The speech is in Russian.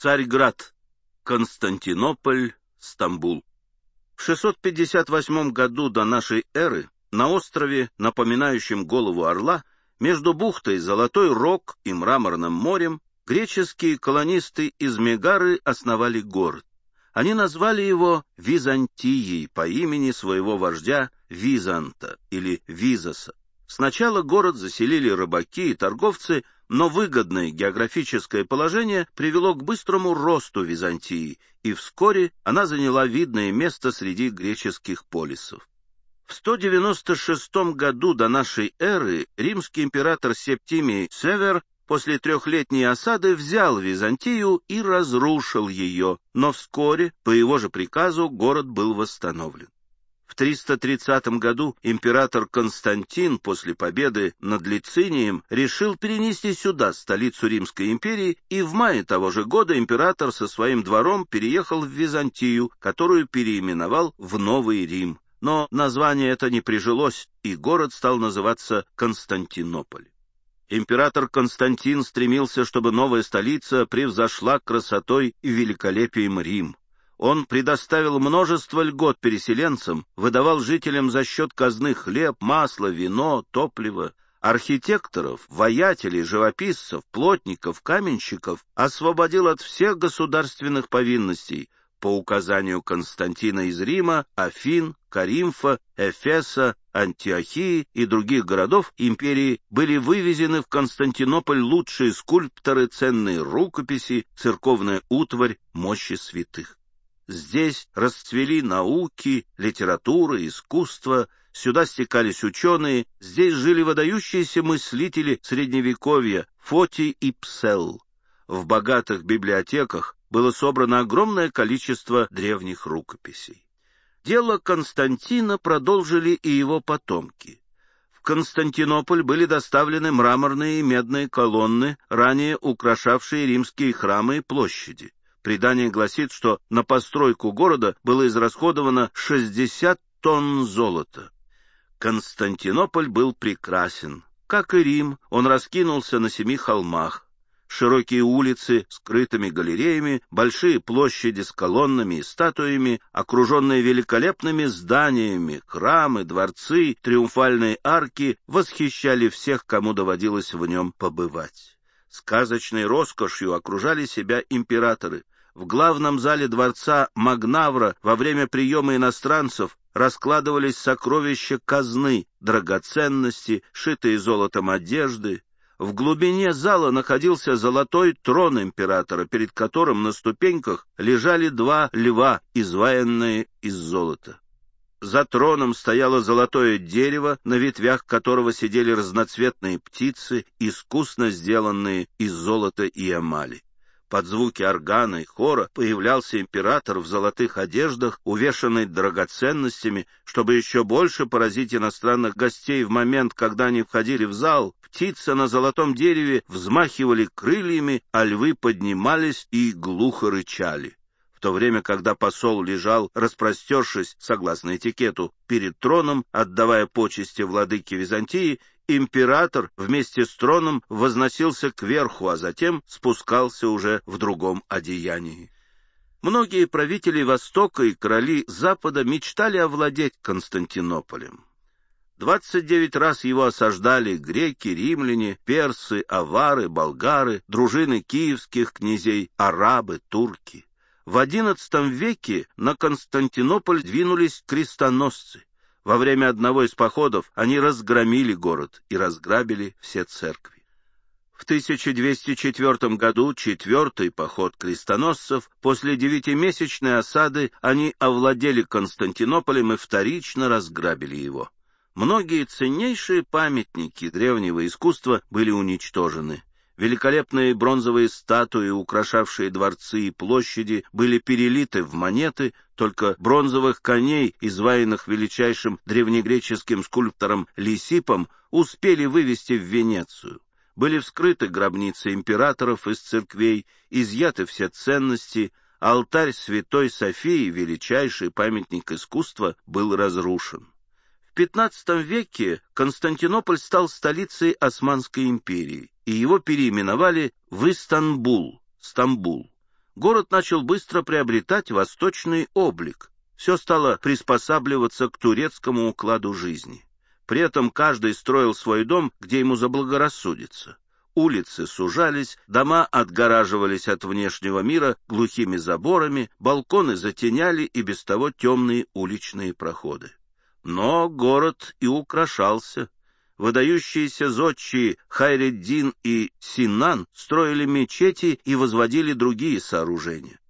Царьград, Константинополь, Стамбул. В 658 году до нашей эры на острове, напоминающем голову орла, между бухтой Золотой Рог и Мраморным морем, греческие колонисты из Мегары основали город. Они назвали его Византией по имени своего вождя Византа или Визаса. Сначала город заселили рыбаки и торговцы, но выгодное географическое положение привело к быстрому росту Византии, и вскоре она заняла видное место среди греческих полисов. В 196 году до нашей эры римский император Септимий Север после трехлетней осады взял Византию и разрушил ее, но вскоре, по его же приказу, город был восстановлен. В 330 году император Константин после победы над Лицинием решил перенести сюда столицу Римской империи, и в мае того же года император со своим двором переехал в Византию, которую переименовал в Новый Рим. Но название это не прижилось, и город стал называться Константинополь. Император Константин стремился, чтобы новая столица превзошла красотой и великолепием Рим. Он предоставил множество льгот переселенцам, выдавал жителям за счет казны хлеб, масло, вино, топливо. Архитекторов, воятелей, живописцев, плотников, каменщиков освободил от всех государственных повинностей по указанию Константина из Рима, Афин, Коринфа, Эфеса, Антиохии и других городов империи были вывезены в Константинополь лучшие скульпторы, ценные рукописи, церковная утварь, мощи святых. Здесь расцвели науки, литература, искусство, сюда стекались ученые, здесь жили выдающиеся мыслители Средневековья Фотий и Псел. В богатых библиотеках было собрано огромное количество древних рукописей. Дело Константина продолжили и его потомки. В Константинополь были доставлены мраморные и медные колонны, ранее украшавшие римские храмы и площади. Предание гласит, что на постройку города было израсходовано 60 тонн золота. Константинополь был прекрасен. Как и Рим, он раскинулся на 7 холмах. Широкие улицы с крытыми галереями, большие площади с колоннами и статуями, окруженные великолепными зданиями, храмы, дворцы, триумфальные арки восхищали всех, кому доводилось в нем побывать. Сказочной роскошью окружали себя императоры. В главном зале дворца Магнавра во время приема иностранцев раскладывались сокровища казны, драгоценности, шитые золотом одежды. В глубине зала находился золотой трон императора, перед которым на ступеньках лежали 2 льва, изваянные из золота. За троном стояло золотое дерево, на ветвях которого сидели разноцветные птицы, искусно сделанные из золота и эмали. Под звуки органа и хора появлялся император в золотых одеждах, увешанный драгоценностями, чтобы еще больше поразить иностранных гостей. В момент, когда они входили в зал, птицы на золотом дереве взмахивали крыльями, а львы поднимались и глухо рычали. В то время, когда посол лежал, распростершись, согласно этикету, перед троном, отдавая почести владыке Византии, император вместе с троном возносился кверху, а затем спускался уже в другом одеянии. Многие правители Востока и короли Запада мечтали овладеть Константинополем. 29 раз его осаждали греки, римляне, персы, авары, болгары, дружины киевских князей, арабы, турки. В XI веке на Константинополь двинулись крестоносцы. Во время одного из походов они разгромили город и разграбили все церкви. В 1204 году, 4-й поход крестоносцев, после 9-месячной осады они овладели Константинополем и вторично разграбили его. Многие ценнейшие памятники древнего искусства были уничтожены. Великолепные бронзовые статуи, украшавшие дворцы и площади, были перелиты в монеты, только бронзовых коней, изваянных величайшим древнегреческим скульптором Лисиппом, успели вывести в Венецию. Были вскрыты гробницы императоров из церквей, изъяты все ценности, алтарь Святой Софии, величайший памятник искусства, был разрушен. В XV веке Константинополь стал столицей Османской империи, и его переименовали в Истанбул, Стамбул. город начал быстро приобретать восточный облик. Все стало приспосабливаться к турецкому укладу жизни. При этом каждый строил свой дом, где ему заблагорассудится. Улицы сужались, дома отгораживались от внешнего мира глухими заборами, балконы затеняли и без того темные уличные проходы. Но город и украшался. Выдающиеся зодчие Хайреддин и Синан строили мечети и возводили другие сооружения.